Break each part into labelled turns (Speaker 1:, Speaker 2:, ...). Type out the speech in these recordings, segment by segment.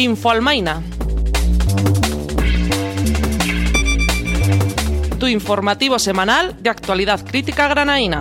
Speaker 1: Infoalmaina. Tu informativo semanal de actualidad crítica granaína.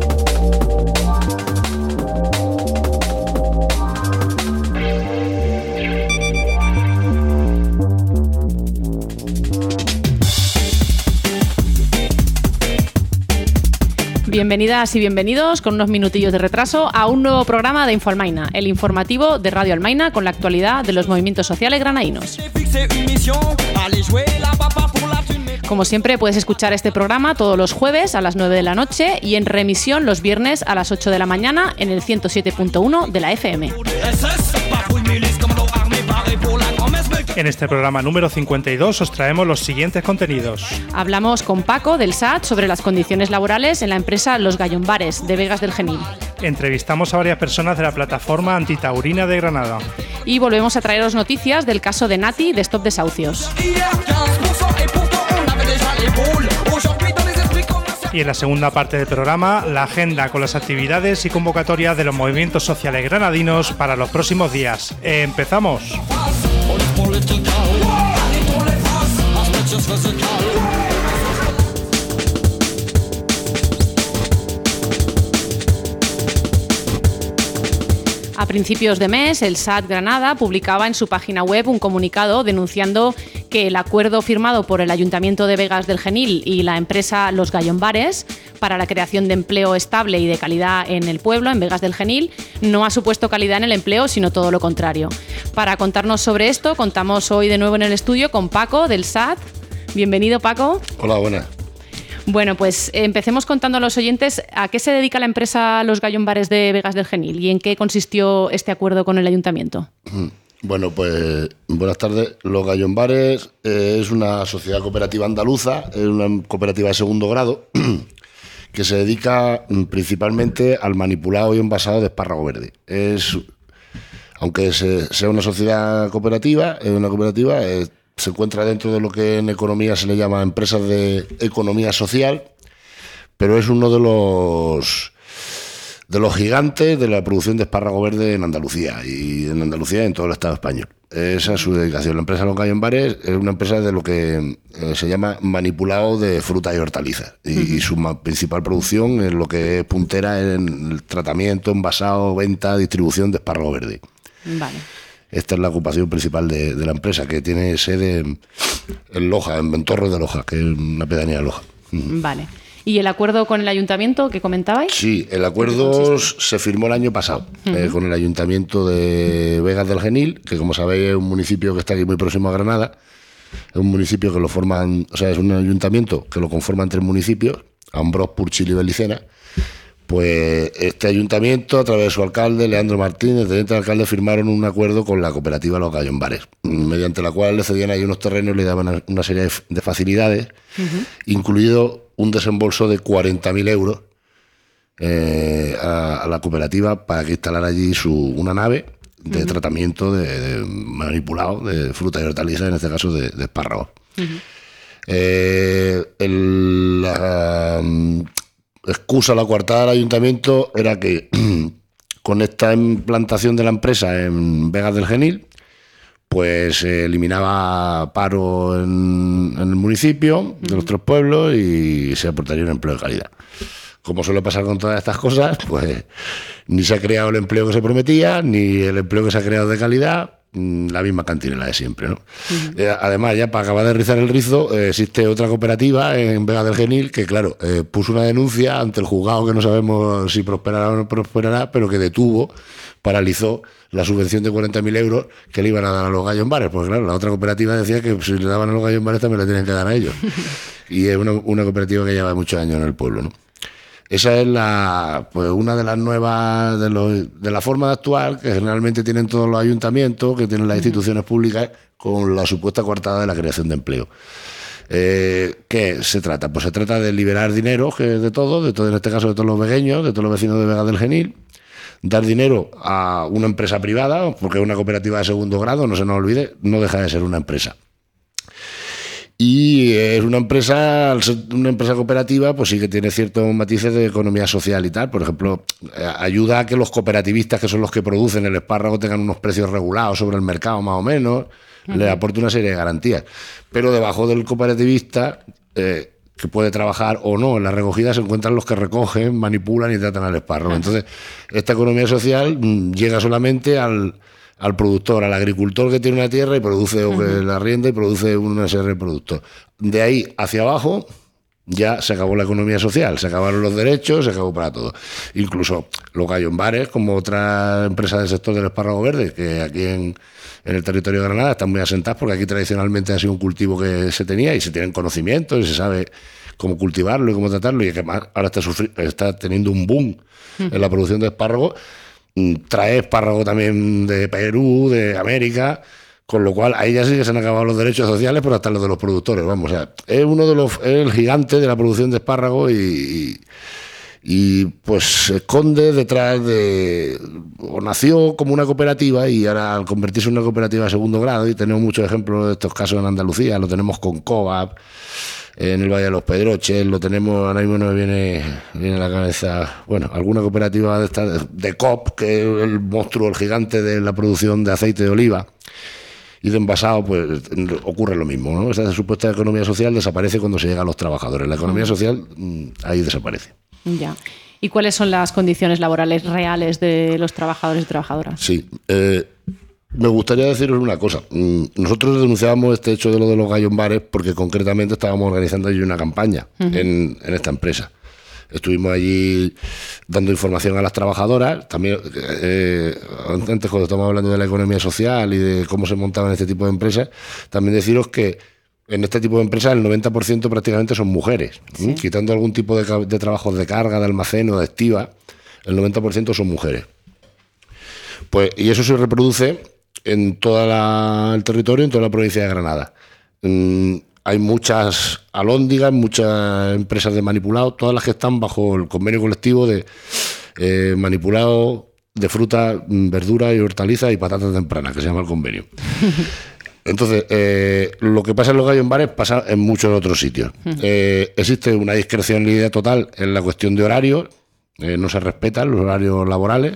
Speaker 2: Bienvenidas y bienvenidos, con unos minutillos de retraso, a un nuevo programa de Infoalmaina, el informativo de Radio Almaina con la actualidad de los movimientos sociales granaínos. Como siempre, puedes escuchar este programa todos los jueves a las 9 de la noche y en remisión los viernes a las 8 de la mañana en el 107.1 de la FM.
Speaker 3: En este programa número 52 os traemos los siguientes contenidos.
Speaker 2: Hablamos con Paco del SAT sobre las condiciones laborales en la empresa Los Gallonbares de Vegas del Genil.
Speaker 3: Entrevistamos a varias personas de la plataforma antitaurina de Granada.
Speaker 2: Y volvemos a traeros noticias del caso de Nati de Stop Desahucios.
Speaker 3: Y en la segunda parte del programa, la agenda con las actividades y convocatorias de los movimientos sociales granadinos para los próximos días. ¡Empezamos!
Speaker 2: A principios de mes, el SAT Granada publicaba en su página web un comunicado denunciando que el acuerdo firmado por el Ayuntamiento de Vegas del Genil y la empresa Los Gallonbares para la creación de empleo estable y de calidad en el pueblo, en Vegas del Genil, no ha supuesto calidad en el empleo, sino todo lo contrario. Para contarnos sobre esto, contamos hoy de nuevo en el estudio con Paco del SAT. Bienvenido, Paco.
Speaker 4: Hola, buenas.
Speaker 2: Bueno, pues empecemos contando a los oyentes a qué se dedica la empresa Los Gallonbares de Vegas del Genil y en qué consistió este acuerdo con el ayuntamiento.
Speaker 4: Bueno, pues buenas tardes. Los Gallonbares es una sociedad cooperativa andaluza, es una cooperativa de segundo grado que se dedica principalmente al manipulado y envasado de espárrago verde. Aunque sea una sociedad cooperativa, se encuentra dentro de lo que en economía se le llama empresas de economía social, pero es uno de los gigantes de la producción de espárrago verde en Andalucía y en todo el Estado español. Esa es su dedicación. La empresa Los Gallonbares es una empresa de lo que se llama manipulado de frutas y hortalizas y su principal producción es lo que es puntera en el tratamiento, envasado, venta, distribución de espárrago verde.
Speaker 2: Vale.
Speaker 4: Esta es la ocupación principal de la empresa, que tiene sede en Loja, en Torres de Loja, que es una pedanía de Loja.
Speaker 2: Vale. ¿Y el acuerdo con el ayuntamiento que comentabais?
Speaker 4: Sí, el acuerdo se firmó el año pasado con el ayuntamiento de Vegas del Genil, que como sabéis es un municipio que está aquí muy próximo a Granada. Es un municipio que lo forman, o sea, es un ayuntamiento que lo conforman 3 municipios, Ambrós, Purchil y Belicena. Pues este ayuntamiento, a través de su alcalde, Leandro Martínez, teniente alcalde, firmaron un acuerdo con la cooperativa Los Gallonbares, mediante la cual le cedían ahí unos terrenos y le daban una serie de facilidades, incluido un desembolso de 40.000 euros a la cooperativa para que instalara allí una nave de tratamiento de manipulado de frutas y hortalizas, en este caso de espárragos. La coartada del ayuntamiento era que con esta implantación de la empresa en Vegas del Genil, pues se eliminaba paro en el municipio de los 3 pueblos y se aportaría un empleo de calidad. Como suele pasar con todas estas cosas, pues ni se ha creado el empleo que se prometía, ni el empleo que se ha creado de calidad, la misma cantinela de siempre, ¿no? Además, ya para acabar de rizar el rizo, existe otra cooperativa en Vega del Genil que, claro, puso una denuncia ante el juzgado que no sabemos si prosperará o no prosperará, pero que paralizó la subvención de 40.000 euros que le iban a dar a Los Gallonbares. Pues claro, la otra cooperativa decía que si le daban a Los Gallonbares también le tenían que dar a ellos. Y es una cooperativa que lleva muchos años en el pueblo, ¿no? Esa es una de las nuevas de la forma de actuar que generalmente tienen todos los ayuntamientos, que tienen las instituciones públicas, con la supuesta coartada de la creación de empleo. ¿Qué se trata? Pues se trata de liberar dinero de todo, en este caso de todos los vegueños, de todos los vecinos de Vegas del Genil, dar dinero a una empresa privada, porque es una cooperativa de segundo grado, no se nos olvide, no deja de ser una empresa. Y es una empresa, al ser una empresa cooperativa, pues sí que tiene ciertos matices de economía social y tal. Por ejemplo, ayuda a que los cooperativistas, que son los que producen el espárrago, tengan unos precios regulados sobre el mercado más o menos. Le aporta una serie de garantías. Pero debajo del cooperativista, que puede trabajar o no en la recogida, se encuentran los que recogen, manipulan y tratan al espárrago. Entonces, esta economía social llega solamente al productor, al agricultor que tiene una tierra y produce, o que la arrienda y produce una serie de productos. De ahí hacia abajo ya se acabó la economía social, se acabaron los derechos, se acabó para todo. Incluso los gallonbares, como otra empresa del sector del espárrago verde, que aquí en el territorio de Granada están muy asentadas, porque aquí tradicionalmente ha sido un cultivo que se tenía y se tienen conocimientos y se sabe cómo cultivarlo y cómo tratarlo, y que ahora está teniendo un boom en la producción de espárragos. Trae espárrago también de Perú, de América, con lo cual ahí ya sí que se han acabado los derechos sociales, pero hasta los de los productores. Vamos, o sea, es el gigante de la producción de espárragos y pues se esconde detrás o nació como una cooperativa, y ahora al convertirse en una cooperativa de segundo grado, y tenemos muchos ejemplos de estos casos en Andalucía, lo tenemos con Coop, en el Valle de los Pedroches, lo tenemos, ahora mismo no me viene a la cabeza, bueno, alguna cooperativa de COP, que es el monstruo, el gigante de la producción de aceite de oliva y de envasado, pues ocurre lo mismo, ¿no? Esta supuesta economía social desaparece cuando se llega a los trabajadores. La economía social ahí desaparece.
Speaker 2: Ya. ¿Y cuáles son las condiciones laborales reales de los trabajadores y trabajadoras?
Speaker 4: Sí, me gustaría deciros una cosa. Nosotros denunciábamos este hecho de lo de los gallonbares porque concretamente estábamos organizando allí una campaña en esta empresa. Estuvimos allí dando información a las trabajadoras. También, antes cuando estamos hablando de la economía social y de cómo se montaban este tipo de empresas, también deciros que en este tipo de empresas el 90% prácticamente son mujeres. Sí. Quitando algún tipo de trabajos de carga, de almacén o de estiva, el 90% son mujeres. Pues, y eso se reproduce en todo el territorio, en toda la provincia de Granada. Hay muchas alhóndigas, muchas empresas de manipulado, todas las que están bajo el convenio colectivo de manipulado de fruta, verdura y hortalizas y patatas tempranas, que se llama el convenio. Entonces, lo que pasa en los gallonbares pasa en muchos otros sitios. Existe una discrecionalidad total en la cuestión de horarios, no se respetan los horarios laborales.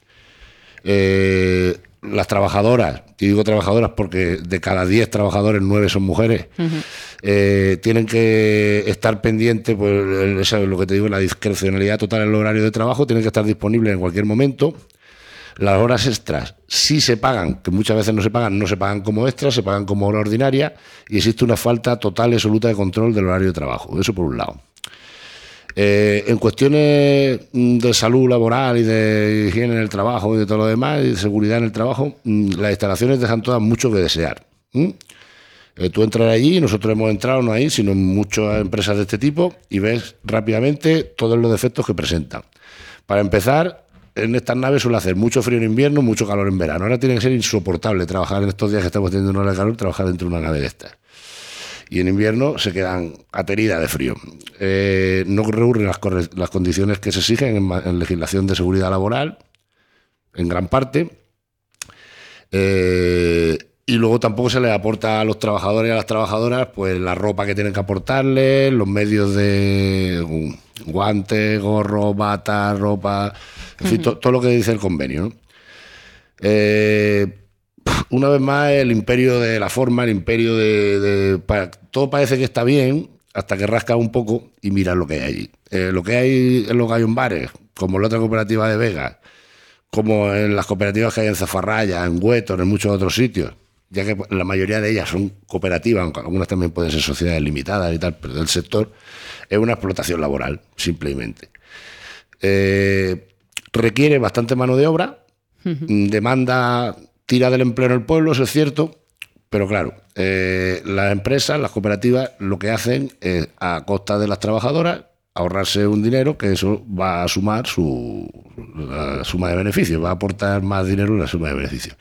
Speaker 4: Las trabajadoras, y digo trabajadoras porque de cada 10 trabajadores 9 son mujeres, tienen que estar pendientes, pues eso es lo que te digo, la discrecionalidad total en el horario de trabajo, tienen que estar disponibles en cualquier momento. Las horas extras sí se pagan, que muchas veces no se pagan como extras, se pagan como hora ordinaria, y existe una falta total y absoluta de control del horario de trabajo. Eso por un lado. En cuestiones de salud laboral y de higiene en el trabajo y de todo lo demás, y de seguridad en el trabajo, las instalaciones dejan todas mucho que desear. Tú entras allí, nosotros hemos entrado, no ahí, sino en muchas empresas de este tipo, y ves rápidamente todos los defectos que presentan. Para empezar, en estas naves suele hacer mucho frío en invierno, mucho calor en verano. Ahora tiene que ser insoportable trabajar en estos días que estamos teniendo una ola de calor, trabajar dentro de una nave de estas. Y en invierno se quedan ateridas de frío. No reúnen las condiciones que se exigen en legislación de seguridad laboral, en gran parte. Y luego tampoco se les aporta a los trabajadores y a las trabajadoras pues la ropa que tienen que aportarles, los medios de guantes, gorros, batas, ropa, en fin, todo lo que dice el convenio, ¿no? Una vez más, el imperio de la forma, el imperio todo parece que está bien hasta que rascas un poco y miras lo que hay allí. Lo que hay en los gallonbares, como en la otra cooperativa de Vega, como en las cooperativas que hay en Zafarraya, en Huétor, en muchos otros sitios, ya que la mayoría de ellas son cooperativas, aunque algunas también pueden ser sociedades limitadas y tal, pero del sector, es una explotación laboral, simplemente. Requiere bastante mano de obra, demanda... Tira del empleo en el pueblo, eso es cierto, pero claro, las empresas, las cooperativas, lo que hacen es, a costa de las trabajadoras, ahorrarse un dinero que eso va a sumar la suma de beneficios, va a aportar más dinero en la suma de beneficios.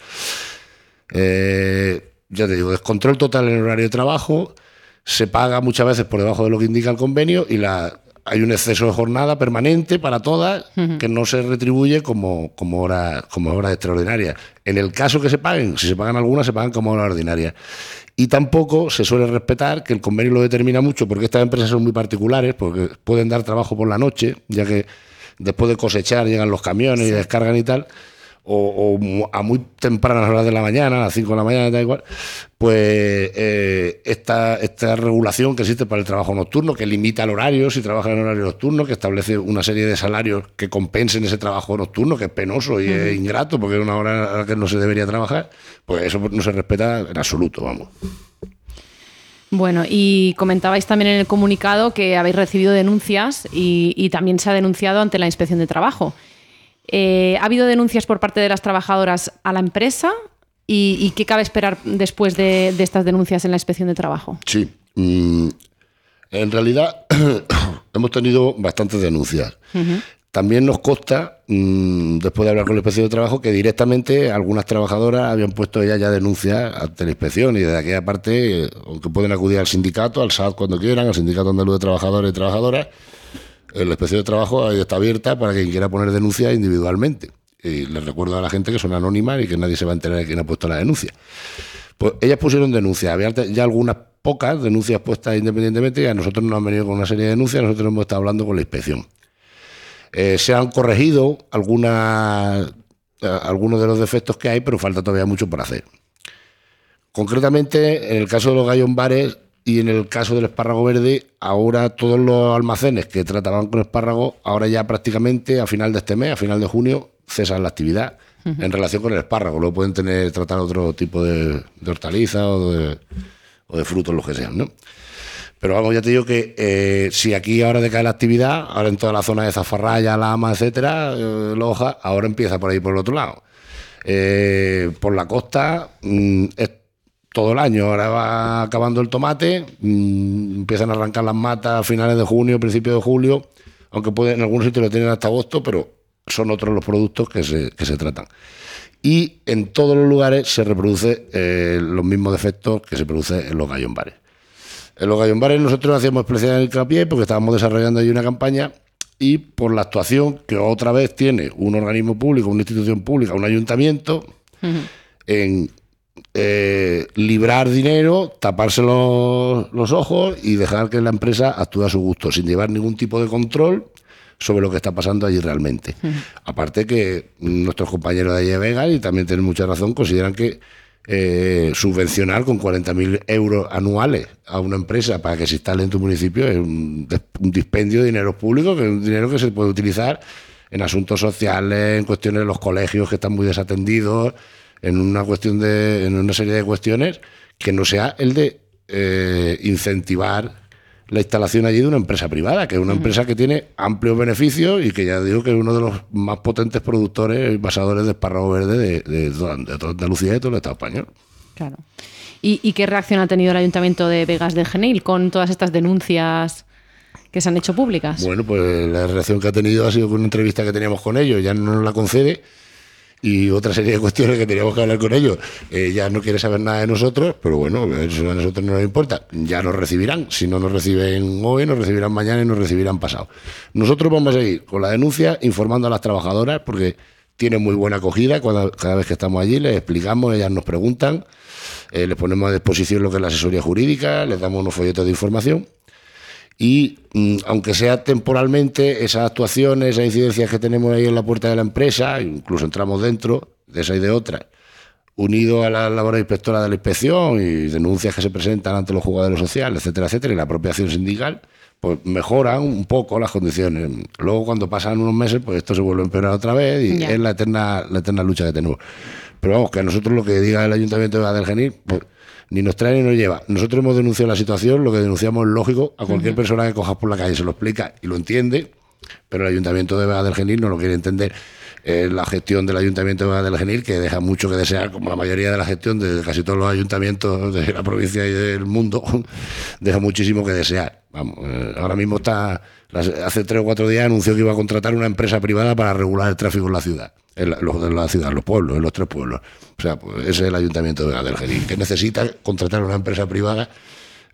Speaker 4: Ya te digo, descontrol total en el horario de trabajo, se paga muchas veces por debajo de lo que indica el convenio y hay un exceso de jornada permanente para todas que no se retribuye como horas extraordinarias. En el caso que se paguen, si se pagan algunas, se pagan como horas ordinarias. Y tampoco se suele respetar, que el convenio lo determina mucho, porque estas empresas son muy particulares, porque pueden dar trabajo por la noche, ya que después de cosechar llegan los camiones y descargan y tal, o a muy tempranas horas de la mañana, a las 5 de la mañana, da igual, pues esta regulación que existe para el trabajo nocturno, que limita el horario si trabajan en horario nocturno, que establece una serie de salarios que compensen ese trabajo nocturno, que es penoso y es ingrato, porque es una hora a la que no se debería trabajar, pues eso no se respeta en absoluto, vamos.
Speaker 2: Bueno, y comentabais también en el comunicado que habéis recibido denuncias y también se ha denunciado ante la Inspección de Trabajo. ¿Ha habido denuncias por parte de las trabajadoras a la empresa? ¿Y qué cabe esperar después de estas denuncias en la Inspección de Trabajo?
Speaker 4: Sí, en realidad hemos tenido bastantes denuncias. También nos consta, después de hablar con la Inspección de Trabajo, que directamente algunas trabajadoras habían puesto ellas ya denuncias ante la inspección, y desde aquella parte, aunque pueden acudir al sindicato, al SAT cuando quieran, al Sindicato Andaluz de Trabajadores y Trabajadoras, la Inspección de Trabajo ahí está abierta para quien quiera poner denuncias individualmente. Y les recuerdo a la gente que son anónimas y que nadie se va a enterar de quién ha puesto la denuncia. Pues ellas pusieron denuncias, había ya algunas pocas denuncias puestas independientemente, y a nosotros nos han venido con una serie de denuncias, nosotros hemos estado hablando con la inspección. Se han corregido algunos de los defectos que hay, pero falta todavía mucho por hacer. Concretamente, en el caso de los gallonbares y en el caso del espárrago verde, ahora todos los almacenes que trataban con espárrago, ahora ya prácticamente a final de este mes, a final de junio, cesan la actividad en relación con el espárrago. Luego pueden tratar otro tipo de hortalizas o de frutos, lo que sean, ¿no? Pero vamos, ya te digo que si aquí ahora decae la actividad, ahora en toda la zona de Zafarraya, Lama, etcétera, Loja, ahora empieza por ahí por el otro lado. Por la costa es todo el año, ahora va acabando el tomate, empiezan a arrancar las matas a finales de junio, principios de julio, aunque en algunos sitios lo tienen hasta agosto, pero son otros los productos que se tratan. Y en todos los lugares se reproduce los mismos defectos que se producen en los gallonbares. En los gallonbares nosotros hacíamos especial hincapié porque estábamos desarrollando ahí una campaña, y por la actuación que otra vez tiene un organismo público, una institución pública, un ayuntamiento, en librar dinero, taparse los ojos y dejar que la empresa actúe a su gusto, sin llevar ningún tipo de control sobre lo que está pasando allí realmente. Aparte que nuestros compañeros de allí de Vega, y también tienen mucha razón, consideran que subvencionar con 40.000 euros anuales a una empresa para que se instale en tu municipio es un dispendio de dinero público, que es un dinero que se puede utilizar en asuntos sociales, en cuestiones de los colegios que están muy desatendidos, en una serie de cuestiones, que no sea el de incentivar la instalación allí de una empresa privada, que es una empresa que tiene amplios beneficios y que ya digo que es uno de los más potentes productores y basadores de espárrago verde de toda Andalucía y de todo el Estado español.
Speaker 2: Claro. ¿Y qué reacción ha tenido el Ayuntamiento de Begas del Genil con todas estas denuncias que se han hecho públicas?
Speaker 4: Bueno, pues la reacción que ha tenido ha sido con una entrevista que teníamos con ellos, ya no nos la concede, y otra serie de cuestiones que teníamos que hablar con ellos. Ya no quiere saber nada de nosotros, pero bueno, eso a nosotros no nos importa. Ya nos recibirán. Si no nos reciben hoy, nos recibirán mañana y nos recibirán pasado. Nosotros vamos a seguir con la denuncia, informando a las trabajadoras, porque tienen muy buena acogida. Cada vez que estamos allí les explicamos, ellas nos preguntan, les ponemos a disposición lo que es la asesoría jurídica, les damos unos folletos de información. Y aunque sea temporalmente, esas actuaciones, esas incidencias que tenemos ahí en la puerta de la empresa, incluso entramos dentro de esa y de otras, unido a la labor inspectora de la inspección y denuncias que se presentan ante los jugadores sociales, etcétera, etcétera, y la propia acción sindical, pues mejoran un poco las condiciones. Luego, cuando pasan unos meses, pues esto se vuelve a empeorar otra vez, y es la eterna lucha que tenemos. Pero vamos, que a nosotros lo que diga el Ayuntamiento de Begas del Genil, pues ni nos trae ni nos lleva. Nosotros hemos denunciado la situación, lo que denunciamos es lógico, a cualquier persona que cojas por la calle se lo explica y lo entiende, pero el Ayuntamiento de Begas del Genil no lo quiere entender. La gestión del Ayuntamiento de Begas del Genil, que deja mucho que desear, como la mayoría de la gestión de casi todos los ayuntamientos de la provincia y del mundo, deja muchísimo que desear. Vamos, ahora mismo hace 3 o 4 días anunció que iba a contratar una empresa privada para regular el tráfico en la ciudad. En los pueblos, en los 3 pueblos. O sea, pues ese es el Ayuntamiento de Begas del Genil, que necesita contratar una empresa privada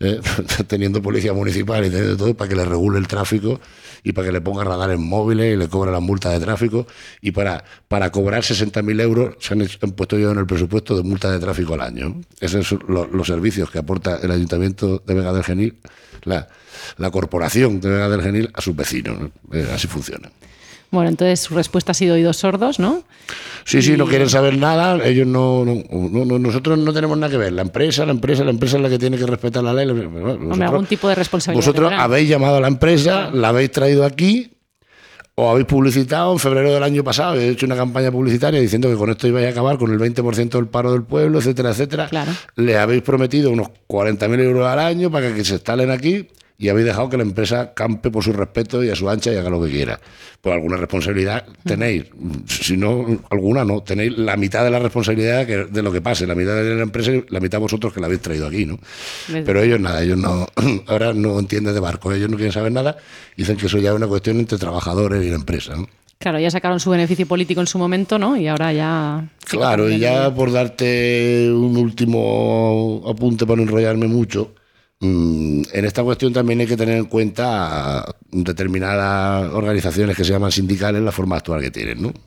Speaker 4: teniendo policía municipal y teniendo todo, para que le regule el tráfico y para que le ponga radares móviles y le cobre las multas de tráfico, y para cobrar 60.000 euros se han puesto yo en el presupuesto de multas de tráfico al año. Esos son los servicios que aporta el Ayuntamiento de Vega del Genil, la corporación de Vega del Genil, a sus vecinos, ¿no? Así funciona.
Speaker 2: Bueno, entonces su respuesta ha sido oídos sordos, ¿no?
Speaker 4: Sí, no quieren saber nada, ellos no, nosotros no tenemos nada que ver. La empresa es la que tiene que respetar la ley.
Speaker 2: Hombre, algún tipo de responsabilidad.
Speaker 4: Vosotros habéis llamado a la empresa, la habéis traído aquí, o habéis publicitado en febrero del año pasado, he hecho una campaña publicitaria diciendo que con esto ibais a acabar con el 20% del paro del pueblo, etcétera, etcétera.
Speaker 2: Claro.
Speaker 4: Le habéis prometido unos 40.000 euros al año para que se instalen aquí, y habéis dejado que la empresa campe por su respeto y a su ancha y haga lo que quiera. Pues alguna responsabilidad tenéis. Si no, alguna no. Tenéis la mitad de la responsabilidad de lo que pase. La mitad de la empresa y la mitad vosotros que la habéis traído aquí, ¿no? Pero ellos nada, ellos no. Ahora no entienden de barco. Ellos no quieren saber nada. Dicen que eso ya es una cuestión entre trabajadores y la empresa, ¿no?
Speaker 2: Claro, ya sacaron su beneficio político en su momento, ¿no? Y ahora ya...
Speaker 4: Claro, y ya por darte un último apunte para no enrollarme mucho... En esta cuestión también hay que tener en cuenta determinadas organizaciones que se llaman sindicales, la forma de actuar que tienen, ¿no?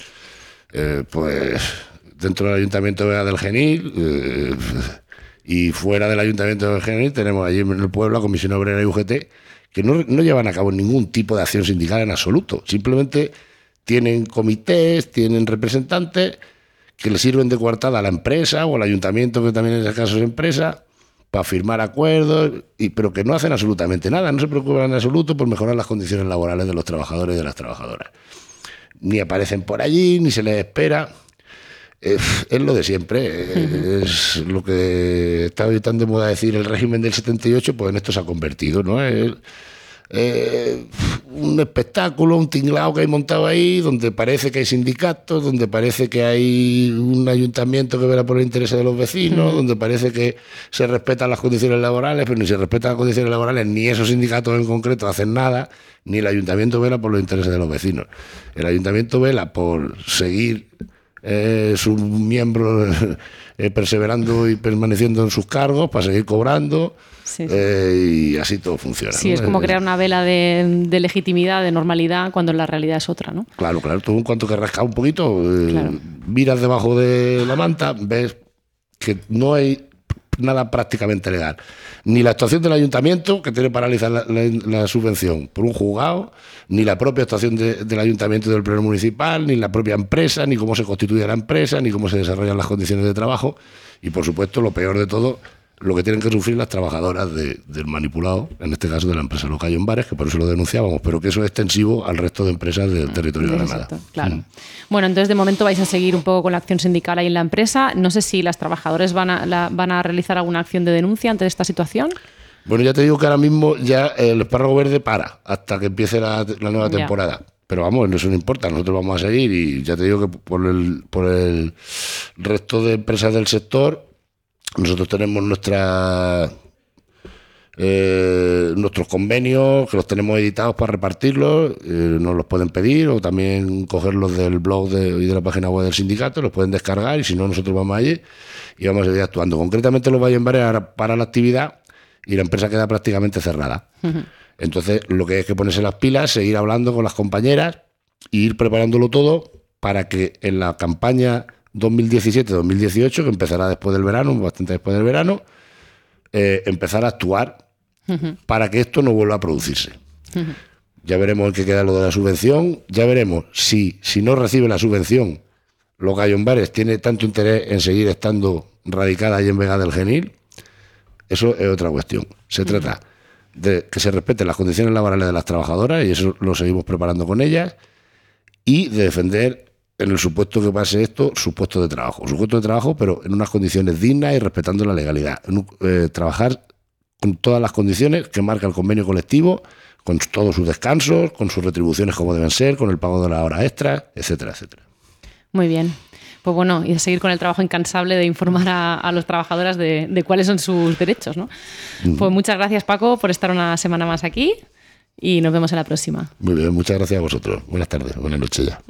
Speaker 4: Pues dentro del Ayuntamiento de Vega del Genil y fuera del Ayuntamiento del Genil tenemos allí en el pueblo la Comisión Obrera y UGT, que no llevan a cabo ningún tipo de acción sindical en absoluto. Simplemente tienen comités, tienen representantes que le sirven de coartada a la empresa o al ayuntamiento, que también en ese caso es empresa, para firmar acuerdos, pero que no hacen absolutamente nada, no se preocupan en absoluto por mejorar las condiciones laborales de los trabajadores y de las trabajadoras. Ni aparecen por allí, ni se les espera. Es lo de siempre, es lo que está hoy tan de moda decir el régimen del 78, pues en esto se ha convertido, ¿no? Un espectáculo, un tinglao que hay montado ahí, donde parece que hay sindicatos, donde parece que hay un ayuntamiento que vela por el interés de los vecinos, donde parece que se respetan las condiciones laborales, pero ni se respetan las condiciones laborales, ni esos sindicatos en concreto hacen nada, ni el ayuntamiento vela por los intereses de los vecinos. El ayuntamiento vela por seguir sus miembros perseverando y permaneciendo en sus cargos para seguir cobrando. Sí. Y así todo funciona.
Speaker 2: Sí,
Speaker 4: ¿no?
Speaker 2: Es como crear una vela de legitimidad, de normalidad, cuando la realidad es otra, ¿no?
Speaker 4: Claro. Tú en cuanto que rascas un poquito, miras debajo de la manta, ves que no hay nada prácticamente legal. Ni la actuación del ayuntamiento, que tiene paralizada la subvención por un juzgado, ni la propia actuación del ayuntamiento y del pleno municipal, ni la propia empresa, ni cómo se constituye la empresa, ni cómo se desarrollan las condiciones de trabajo. Y, por supuesto, lo peor de todo, lo que tienen que sufrir las trabajadoras del manipulado, en este caso de la empresa Los Gallo Bares, que por eso lo denunciábamos, pero que eso es extensivo al resto de empresas del territorio de Granada.
Speaker 2: Claro. Bueno, entonces de momento vais a seguir un poco con la acción sindical ahí en la empresa. No sé si las trabajadoras van a realizar alguna acción de denuncia ante esta situación.
Speaker 4: Bueno, ya te digo que ahora mismo ya el espárrago verde para hasta que empiece la nueva temporada. Pero vamos, eso no importa, nosotros vamos a seguir, y ya te digo que por el resto de empresas del sector, nosotros tenemos nuestros convenios, que los tenemos editados para repartirlos, nos los pueden pedir, o también cogerlos del blog y de la página web del sindicato, los pueden descargar, y si no, nosotros vamos allí y vamos a seguir actuando. Concretamente los Gallo Bares ahora para la actividad y la empresa queda prácticamente cerrada. Entonces lo que hay que ponerse las pilas, seguir hablando con las compañeras e ir preparándolo todo para que en la campaña 2017-2018, que empezará después del verano, bastante después del verano, empezar a actuar para que esto no vuelva a producirse. Ya veremos en qué queda lo de la subvención, ya veremos si no recibe la subvención, Los Gallo Bares tiene tanto interés en seguir estando radicada ahí en Vega del Genil. Eso es otra cuestión. Se trata de que se respeten las condiciones laborales de las trabajadoras, y eso lo seguimos preparando con ellas, y de defender, en el supuesto que pase esto, su puesto de trabajo, pero en unas condiciones dignas y respetando la legalidad. Trabajar con todas las condiciones que marca el convenio colectivo, con todos sus descansos, con sus retribuciones como deben ser, con el pago de las horas extras, etcétera, etcétera.
Speaker 2: Muy bien. Pues bueno, y a seguir con el trabajo incansable de informar a los trabajadoras de cuáles son sus derechos, ¿no? Pues muchas gracias, Paco, por estar una semana más aquí, y nos vemos en la próxima.
Speaker 4: Muy bien, muchas gracias a vosotros. Buenas tardes, buenas noches ya.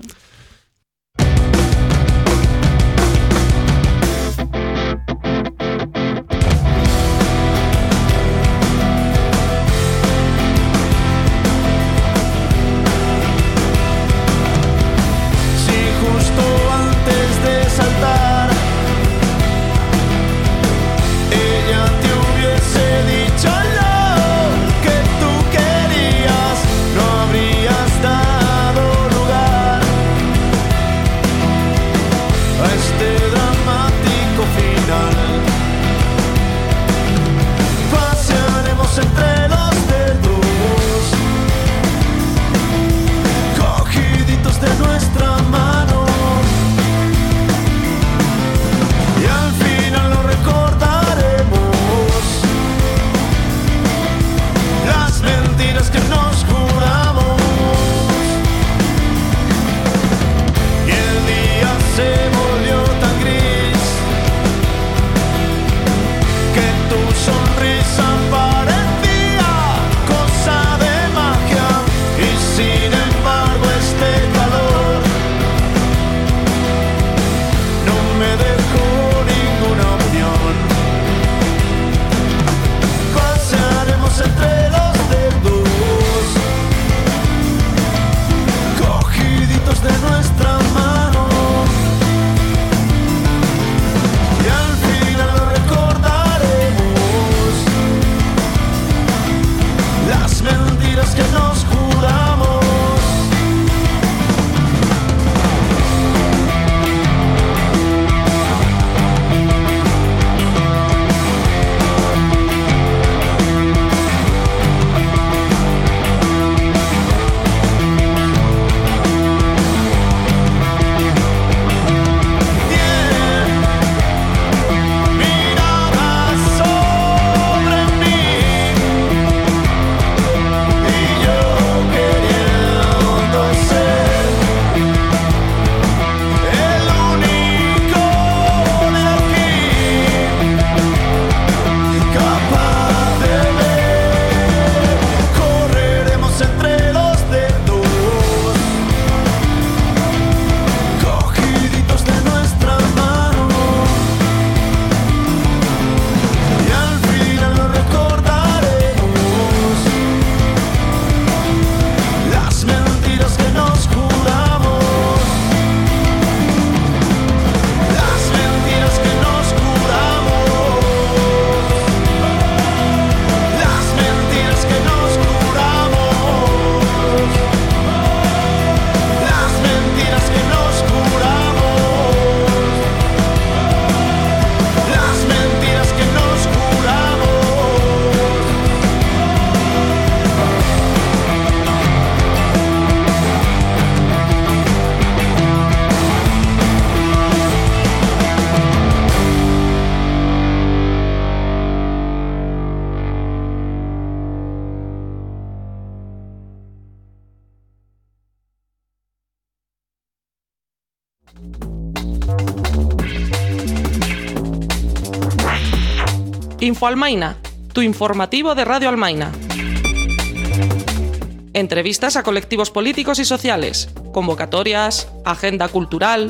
Speaker 1: Infoalmaina, tu informativo de Radio Almaina. Entrevistas a colectivos políticos y sociales, convocatorias, agenda cultural.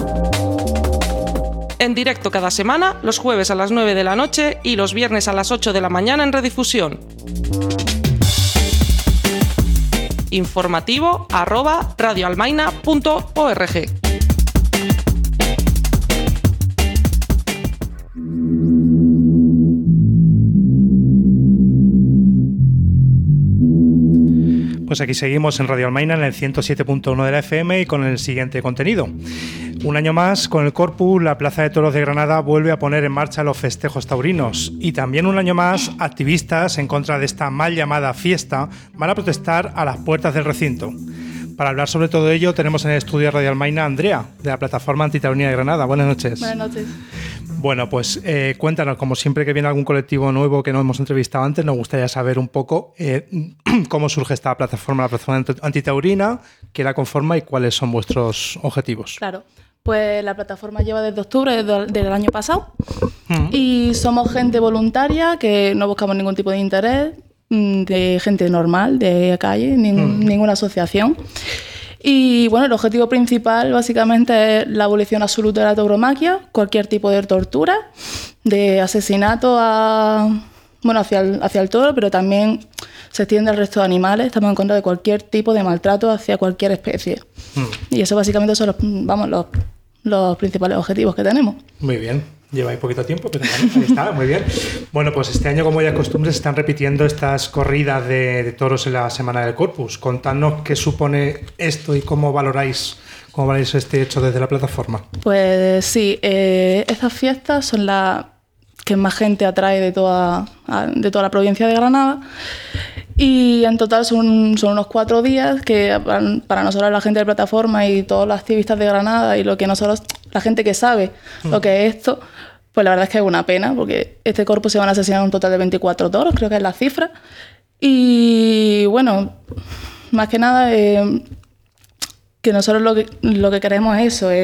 Speaker 1: En directo cada semana, los jueves a las 9 de la noche y los viernes a las 8 de la mañana en redifusión. informativo@radioalmaina.org.
Speaker 3: Pues aquí seguimos en Radio Almaina, en el 107.1 de la FM y con el siguiente contenido. Un año más, con el Corpus, la Plaza de Toros de Granada vuelve a poner en marcha los festejos taurinos. Y también un año más, activistas en contra de esta mal llamada fiesta van a protestar a las puertas del recinto. Para hablar sobre todo ello, tenemos en el estudio de Radio Almaina a Andrea, de la Plataforma Antitaurina de Granada. Buenas noches.
Speaker 5: Buenas noches.
Speaker 3: Bueno, pues cuéntanos, como siempre que viene algún colectivo nuevo que no hemos entrevistado antes, nos gustaría saber un poco cómo surge esta plataforma, la Plataforma Antitaurina, qué la conforma y cuáles son vuestros objetivos.
Speaker 5: Claro, pues la plataforma lleva desde octubre del año pasado y somos gente voluntaria que no buscamos ningún tipo de interés, de gente normal, de calle, ninguna asociación. Y bueno, el objetivo principal básicamente es la abolición absoluta de la tauromaquia, cualquier tipo de tortura, de asesinato hacia el toro, pero también se extiende al resto de animales. Estamos en contra de cualquier tipo de maltrato hacia cualquier especie. Y eso básicamente son los principales objetivos que tenemos.
Speaker 3: Muy bien. Lleváis poquito tiempo, pero ahí está, muy bien. Bueno, pues este año, como ya es costumbre, se están repitiendo estas corridas de toros en la Semana del Corpus. Contadnos qué supone esto y cómo valoráis este hecho desde la plataforma.
Speaker 5: Pues sí, estas fiestas son las que más gente atrae de toda la provincia de Granada. Y en total son unos 4 días que para nosotros, la gente de la plataforma y todos los activistas de Granada y la gente que sabe lo que es esto, pues la verdad es que es una pena, porque este corpus se van a asesinar un total de 24 toros, creo que es la cifra. Y bueno, más que nada, que nosotros lo que queremos es eso,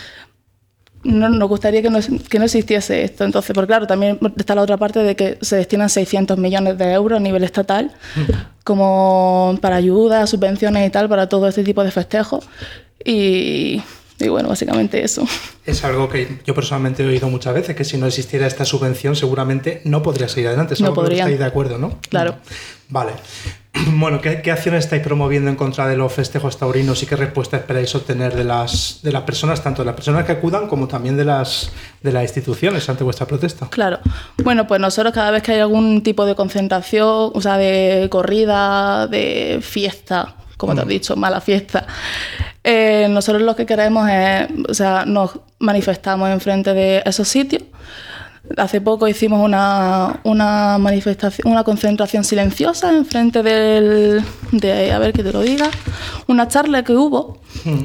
Speaker 5: nos gustaría que no existiese esto. Entonces, porque claro, también está la otra parte de que se destinan 600 millones de euros a nivel estatal como para ayudas, subvenciones y tal, para todo este tipo de festejos. Y bueno, básicamente eso.
Speaker 3: Es algo que yo personalmente he oído muchas veces, que si no existiera esta subvención seguramente no podría seguir adelante. Es algo que estáis de acuerdo, ¿no?
Speaker 5: Claro.
Speaker 3: Vale. Bueno, ¿qué acciones estáis promoviendo en contra de los festejos taurinos y qué respuesta esperáis obtener de las personas, tanto de las personas que acudan como también de las instituciones ante vuestra protesta? Claro.
Speaker 5: Bueno, pues nosotros cada vez que hay algún tipo de concentración, o sea, de corrida, de fiesta, como te has dicho, mala fiesta, nosotros lo que queremos es, o sea, nos manifestamos enfrente de esos sitios. Hace poco hicimos una manifestación, una concentración silenciosa enfrente a ver que te lo diga, una charla que hubo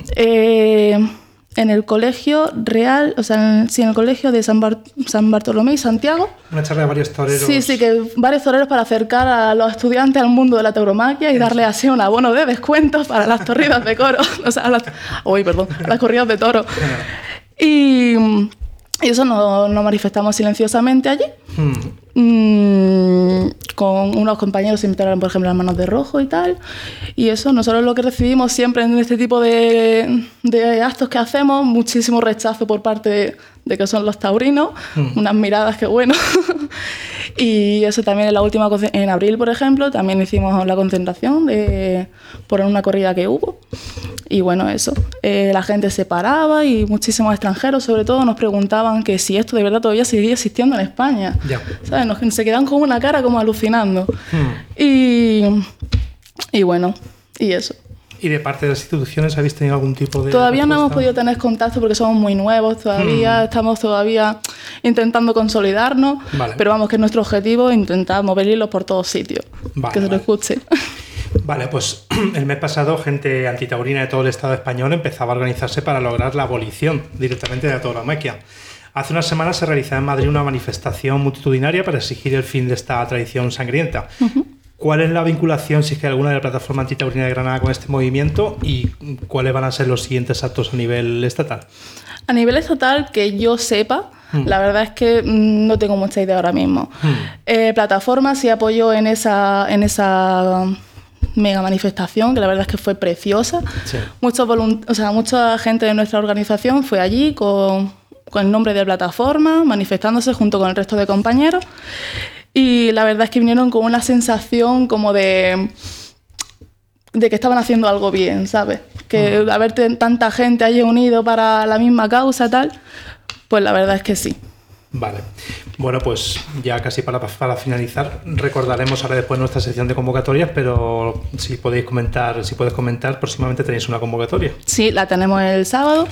Speaker 5: en el colegio real, o sea, en el colegio de San Bartolomé y Santiago.
Speaker 3: Una charla de varios toreros.
Speaker 5: Sí, que varios toreros para acercar a los estudiantes al mundo de la tauromaquia y darle así un abono de descuentos para las corridas de toro, o sea, las corridas de toro. Y eso nos manifestamos silenciosamente allí. Con unos compañeros se invitaron, por ejemplo, las manos de rojo y tal. Y eso, nosotros lo que recibimos siempre en este tipo de actos que hacemos, muchísimo rechazo por parte de que son los taurinos, unas miradas que bueno. Y eso también en abril, por ejemplo, también hicimos la concentración por una corrida que hubo. Y bueno, eso, la gente se paraba y muchísimos extranjeros, sobre todo, nos preguntaban que si esto de verdad todavía seguía existiendo en España.
Speaker 3: Ya.
Speaker 5: ¿Sabes? Se quedan con una cara como alucinando. Y bueno, y eso.
Speaker 3: ¿Y de parte de las instituciones habéis tenido algún tipo de
Speaker 5: Todavía
Speaker 3: respuesta?
Speaker 5: No hemos podido tener contacto porque somos muy nuevos todavía, estamos todavía intentando consolidarnos, vale. Pero vamos, que es nuestro objetivo intentar mover hilos por todos sitios, vale, que se lo escuche.
Speaker 3: Vale, pues el mes pasado gente antitaurina de todo el Estado español empezaba a organizarse para lograr la abolición directamente de la tauromaquia. Hace unas semanas se realizaba en Madrid una manifestación multitudinaria para exigir el fin de esta tradición sangrienta. ¿Cuál es la vinculación, si es que alguna, de la Plataforma Antitaurina de Granada con este movimiento y cuáles van a ser los siguientes actos a nivel estatal?
Speaker 5: A nivel estatal, que yo sepa, La verdad es que no tengo mucha idea ahora mismo. Plataforma sí apoyó en esa mega manifestación, que la verdad es que fue preciosa. Sí. Mucha gente de nuestra organización fue allí con el nombre de Plataforma, manifestándose junto con el resto de compañeros. Y la verdad es que vinieron con una sensación como de que estaban haciendo algo bien, ¿sabes? Que al ver tanta gente allí unido para la misma causa, tal, pues la verdad es que sí.
Speaker 3: Vale. Bueno, pues ya casi para finalizar, recordaremos ahora después nuestra sección de convocatorias, pero si puedes comentar, próximamente tenéis una convocatoria.
Speaker 5: Sí, la tenemos el sábado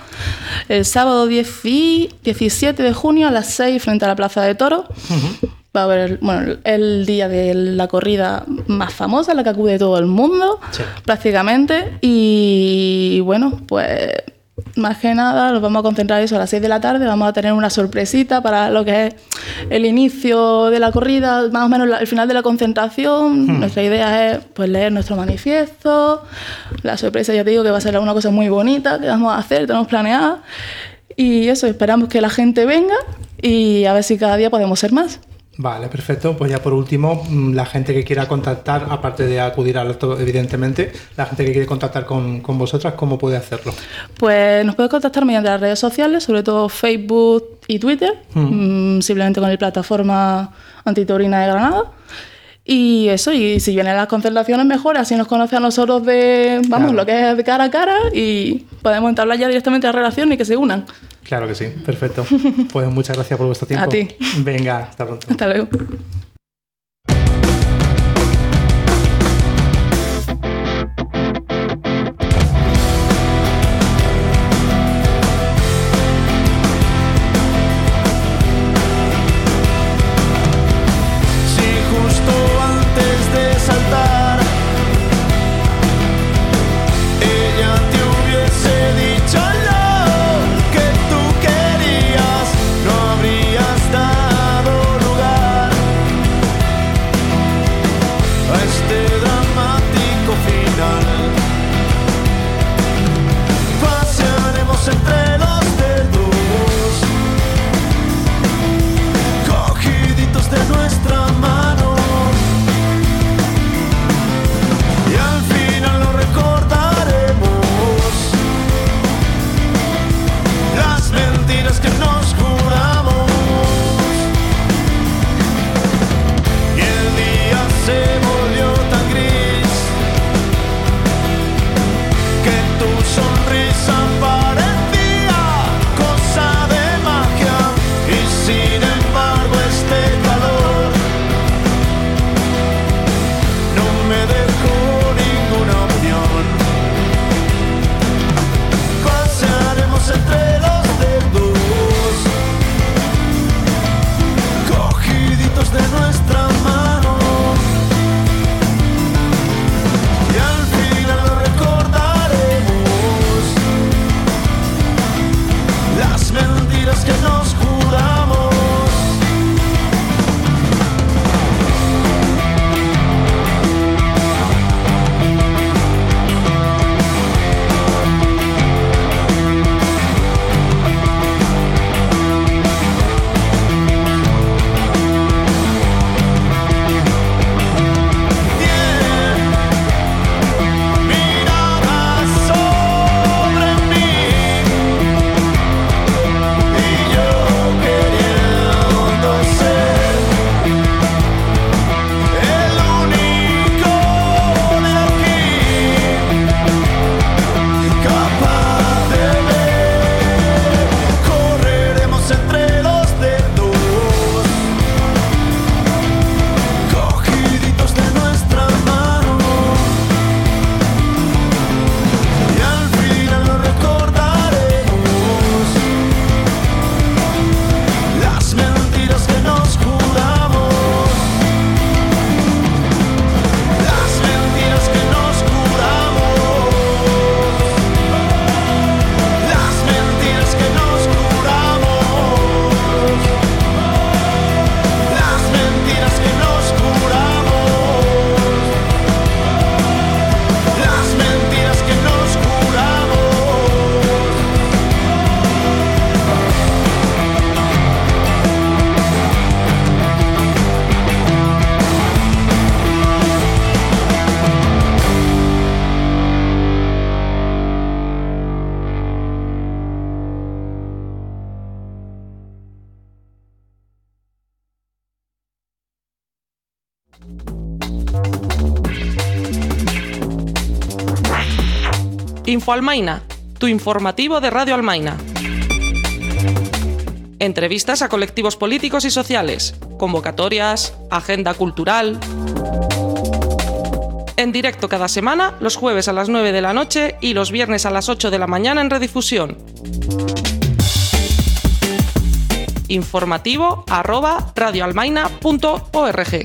Speaker 5: 17 de junio a las 6 frente a la Plaza de Toros. Va a haber el día de la corrida más famosa, la que acude todo el mundo, sí, prácticamente. Y bueno, pues más que nada nos vamos a concentrar eso a las 6 de la tarde. Vamos a tener una sorpresita para lo que es el inicio de la corrida, más o menos el final de la concentración. Nuestra idea es pues leer nuestro manifiesto. La sorpresa, ya te digo, que va a ser una cosa muy bonita que vamos a hacer, tenemos planeada. Y eso, esperamos que la gente venga y a ver si cada día podemos ser más.
Speaker 3: Vale, perfecto. Pues ya por último, la gente que quiera contactar, aparte de acudir al acto, evidentemente, la gente que quiere contactar con vosotras, ¿cómo puede hacerlo?
Speaker 5: Pues nos puede contactar mediante las redes sociales, sobre todo Facebook y Twitter, simplemente con la plataforma antitaurina de Granada. Y eso, y si vienen las concentraciones mejor, así nos conoce a nosotros lo que es de cara a cara y podemos entablar ya directamente la relación y que se unan.
Speaker 3: Claro que sí, perfecto. Pues muchas gracias por vuestro tiempo.
Speaker 5: A ti.
Speaker 3: Venga, hasta pronto.
Speaker 5: Hasta luego.
Speaker 1: Info Almaina, tu informativo de Radio Almaina. Entrevistas a colectivos políticos y sociales, convocatorias, agenda cultural. En directo cada semana, los jueves a las 9 de la noche y los viernes a las 8 de la mañana en redifusión. informativo@radioalmaina.org.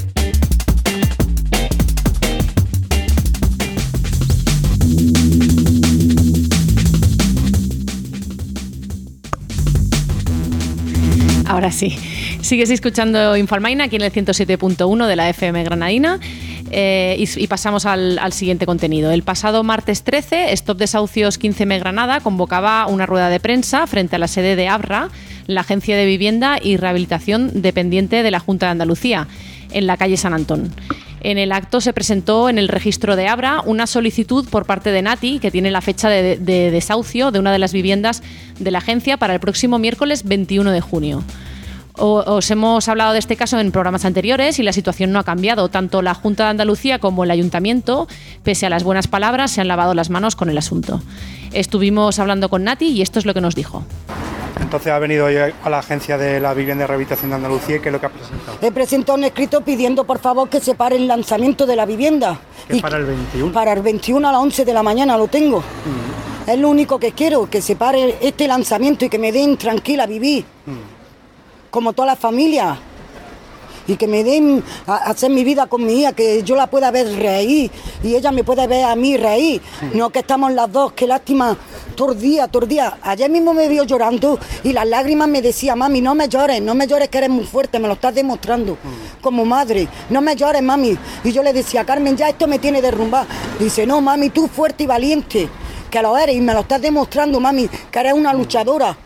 Speaker 2: Ahora sí, sigues escuchando Info Almaina aquí en el 107.1 de la FM granadina. Y pasamos al siguiente contenido. El pasado martes 13, Stop Desahucios 15M Granada convocaba una rueda de prensa frente a la sede de ABRA, la Agencia de Vivienda y Rehabilitación dependiente de la Junta de Andalucía, en la calle San Antón. En el acto se presentó en el registro de ABRA una solicitud por parte de Nati, que tiene la fecha de desahucio de una de las viviendas de la agencia para el próximo miércoles 21 de junio. Os hemos hablado de este caso en programas anteriores y la situación no ha cambiado. Tanto la Junta de Andalucía como el Ayuntamiento, pese a las buenas palabras, se han lavado las manos con el asunto. Estuvimos hablando con Nati y esto es lo que nos dijo.
Speaker 3: Entonces ha venido hoy a la Agencia de la Vivienda y Rehabilitación de Andalucía. ¿Qué es lo que ha presentado?
Speaker 6: He presentado un escrito pidiendo por favor que se pare el lanzamiento de la vivienda.
Speaker 3: ¿Que para el 21?
Speaker 6: Para el 21 a las 11 de la mañana lo tengo. Es lo único que quiero, que se pare este lanzamiento y que me den tranquila a vivir. Como toda la familia, y que me den a hacer mi vida con mi hija, que yo la pueda ver reír y ella me puede ver a mí reír, no que estamos las dos, qué lástima, todo el día. Ayer mismo me vio llorando y las lágrimas me decían, mami, no me llores que eres muy fuerte, me lo estás demostrando como madre, no me llores, mami. Y yo le decía, Carmen, ya esto me tiene derrumbada. Dice, no, mami, tú fuerte y valiente, que lo eres y me lo estás demostrando, mami, que eres una luchadora.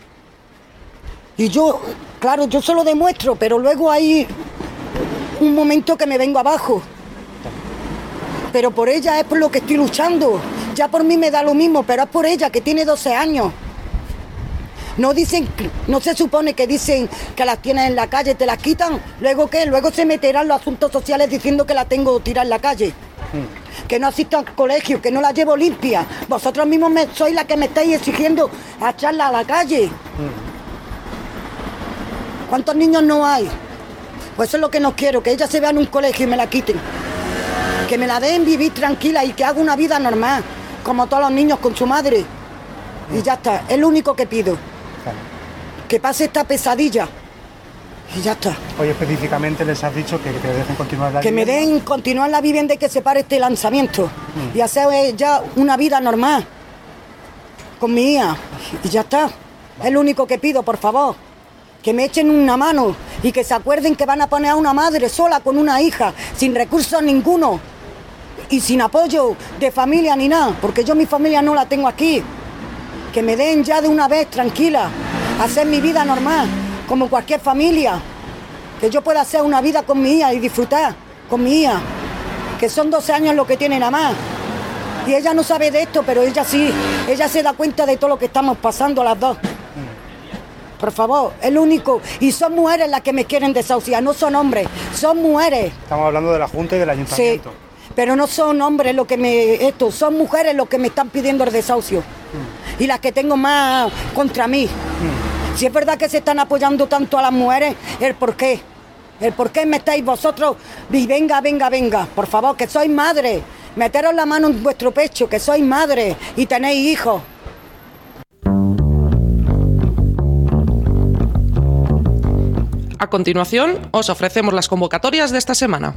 Speaker 6: Y yo, claro, yo se lo demuestro, pero luego hay un momento que me vengo abajo. Pero por ella es por lo que estoy luchando. Ya por mí me da lo mismo, pero es por ella, que tiene 12 años. No dicen, no se supone que dicen que las tienes en la calle, te las quitan. ¿Luego qué? Luego se meterán los asuntos sociales diciendo que la tengo tirada en la calle. Que no asisto al colegio, que no la llevo limpia. Vosotros mismos sois la que me estáis exigiendo a echarla a la calle. ¿Cuántos niños no hay? Pues eso es lo que no quiero, que ella se vea en un colegio y me la quiten. Que me la den vivir tranquila y que haga una vida normal, como todos los niños con su madre. Y ya está, es lo único que pido. Que pase esta pesadilla. Y ya está.
Speaker 3: Hoy específicamente les has dicho que te dejen continuar la
Speaker 6: vivienda. Que me den continuar la vivienda y que se pare este lanzamiento. Y hacer ya una vida normal. Con mi hija. Y ya está. Es lo único que pido, por favor. Que me echen una mano y que se acuerden que van a poner a una madre sola con una hija, sin recursos ninguno y sin apoyo de familia ni nada, porque yo mi familia no la tengo aquí. Que me den ya de una vez tranquila, hacer mi vida normal, como cualquier familia. Que yo pueda hacer una vida con mi hija y disfrutar con mi hija, que son 12 años lo que tiene nada más. Y ella no sabe de esto, pero ella sí, ella se da cuenta de todo lo que estamos pasando las dos. Por favor, es lo único. Y son mujeres las que me quieren desahuciar, no son hombres, son mujeres.
Speaker 3: Estamos hablando de la Junta y del Ayuntamiento.
Speaker 6: Sí, pero no son hombres lo que son mujeres los que me están pidiendo el desahucio. Y las que tengo más contra mí. Si es verdad que se están apoyando tanto a las mujeres, ¿el por qué? ¿El por qué me estáis vosotros? Y venga, por favor, que sois madre. Meteros la mano en vuestro pecho, que sois madre y tenéis hijos.
Speaker 1: A continuación, os ofrecemos las convocatorias de esta semana.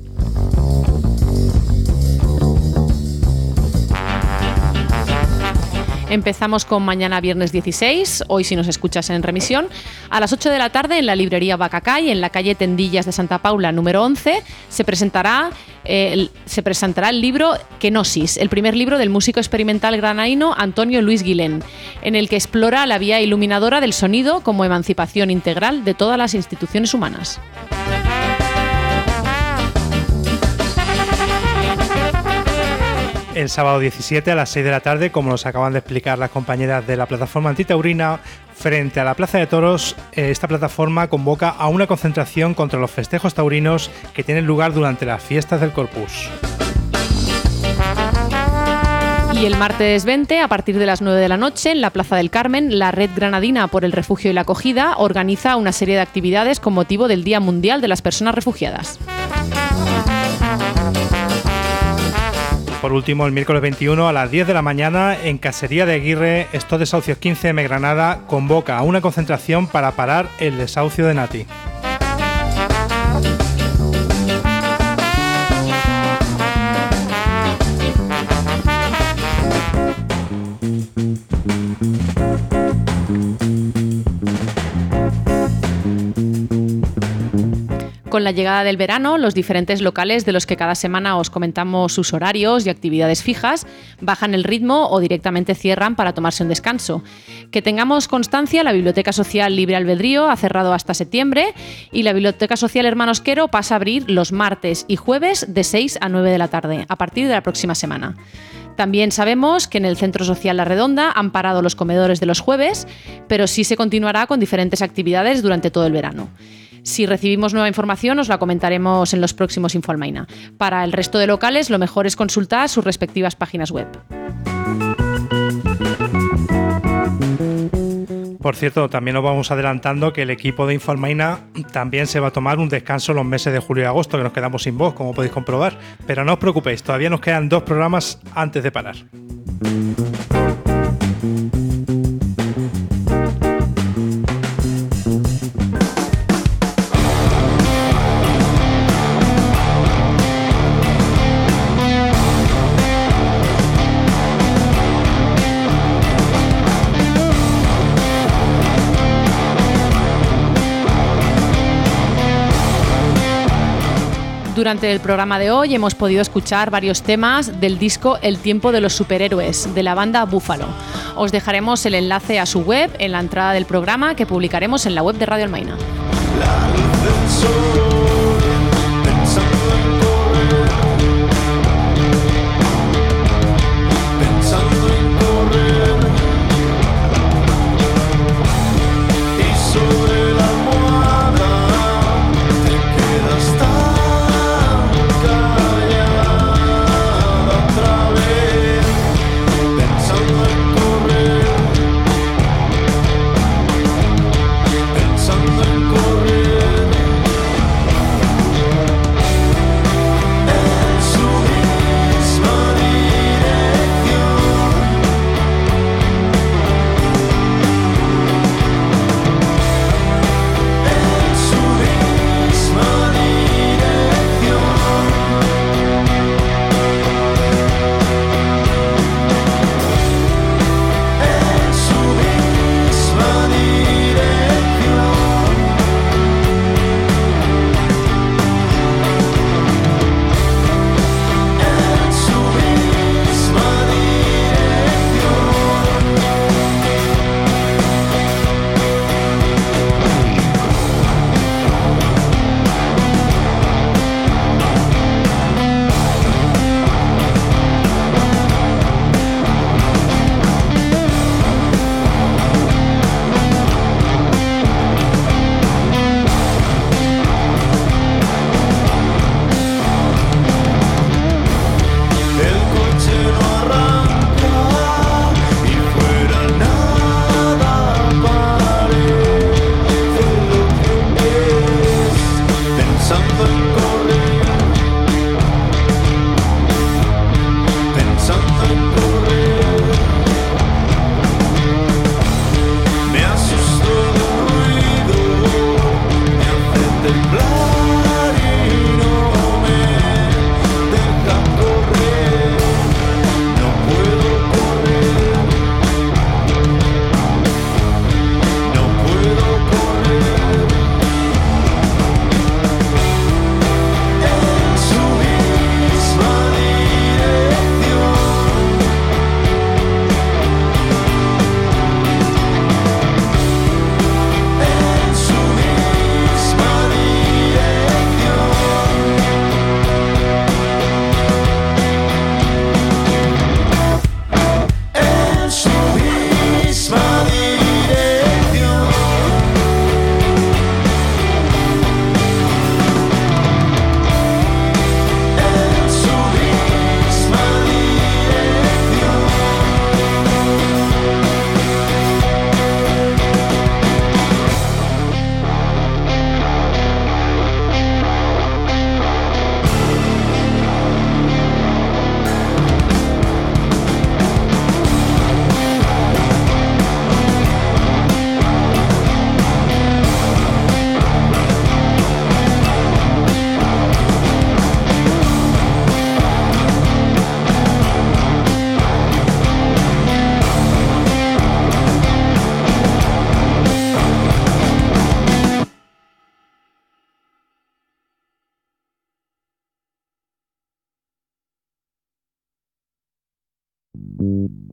Speaker 2: Empezamos con mañana viernes 16, hoy si nos escuchas en remisión, a las 8 de la tarde en la librería Bacacay, en la calle Tendillas de Santa Paula, número 11, se presentará el libro Kenosis, el primer libro del músico experimental granadino Antonio Luis Guilén, en el que explora la vía iluminadora del sonido como emancipación integral de todas las instituciones humanas.
Speaker 3: El sábado 17 a las 6 de la tarde, como nos acaban de explicar las compañeras de la plataforma antitaurina, Frente a la Plaza de Toros, esta plataforma convoca a una concentración contra los festejos taurinos que tienen lugar durante las fiestas del Corpus.
Speaker 2: Y el martes 20, a partir de las 9 de la noche, en la Plaza del Carmen, la Red Granadina por el Refugio y la Acogida organiza una serie de actividades con motivo del Día Mundial de las Personas Refugiadas.
Speaker 3: Por último, el miércoles 21 a las 10 de la mañana, en Casería de Aguirre, Estos Desahucios 15M Granada convoca a una concentración para parar el desahucio de Nati.
Speaker 2: Con la llegada del verano, los diferentes locales de los que cada semana os comentamos sus horarios y actividades fijas bajan el ritmo o directamente cierran para tomarse un descanso. Que tengamos constancia, la Biblioteca Social Libre Albedrío ha cerrado hasta septiembre y la Biblioteca Social Hermanos Quero pasa a abrir los martes y jueves de 6 a 9 de la tarde, a partir de la próxima semana. También sabemos que en el Centro Social La Redonda han parado los comedores de los jueves, pero sí se continuará con diferentes actividades durante todo el verano. Si recibimos nueva información, os la comentaremos en los próximos Infoalmaina. Para el resto de locales, lo mejor es consultar sus respectivas páginas web.
Speaker 3: Por cierto, también os vamos adelantando que el equipo de Infoalmaina también se va a tomar un descanso los meses de julio y agosto, que nos quedamos sin voz, como podéis comprobar. Pero no os preocupéis, todavía nos quedan 2 programas antes de parar.
Speaker 2: Durante el programa de hoy hemos podido escuchar varios temas del disco El tiempo de los superhéroes, de la banda Búfalo. Os dejaremos el enlace a su web en la entrada del programa que publicaremos en la web de Radio Almaina.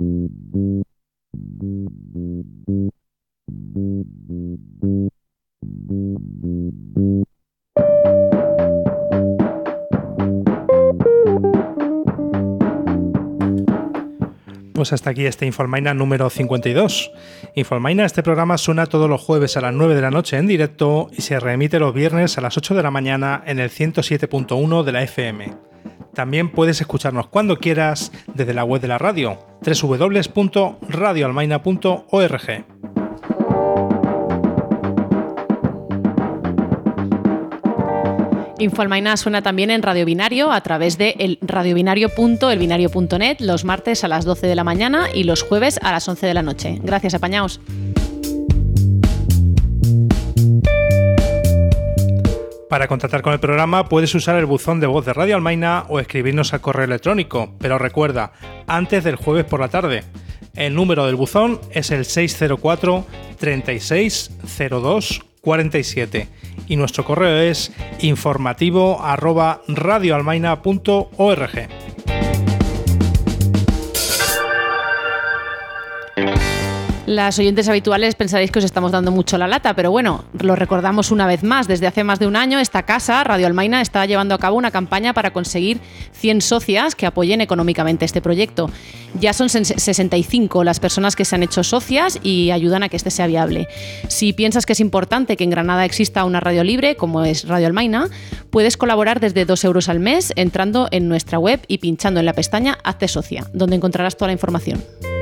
Speaker 3: Pues hasta aquí este Infoalmaina número 52. Infoalmaina, este programa suena todos los jueves a las 9 de la noche en directo y se reemite los viernes a las 8 de la mañana en el 107.1 de la FM. También puedes escucharnos cuando quieras desde la web de la radio, www.radioalmaina.org.
Speaker 2: Infoalmaina suena también en Radio Binario a través de el radiobinario.elbinario.net los martes a las 12 de la mañana y los jueves a las 11 de la noche. Gracias, apañaos.
Speaker 3: Para contactar con el programa puedes usar el buzón de voz de Radio Almaina o escribirnos al correo electrónico, pero recuerda, antes del jueves por la tarde. El número del buzón es el 604 36 02 47 y nuestro correo es informativo@radioalmaina.org.
Speaker 2: Las oyentes habituales pensaréis que os estamos dando mucho la lata, pero bueno, lo recordamos una vez más. Desde hace más de un año, esta casa, Radio Almaina, está llevando a cabo una campaña para conseguir 100 socias que apoyen económicamente este proyecto. Ya son 65 las personas que se han hecho socias y ayudan a que este sea viable. Si piensas que es importante que en Granada exista una radio libre, como es Radio Almaina, puedes colaborar desde 2 euros al mes entrando en nuestra web y pinchando en la pestaña Hazte socia, donde encontrarás toda la información.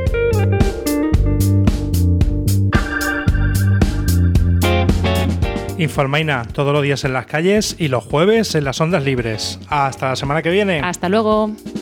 Speaker 3: Infoalmaina, todos los días en las calles y los jueves en las ondas libres. Hasta la semana que viene.
Speaker 2: Hasta luego.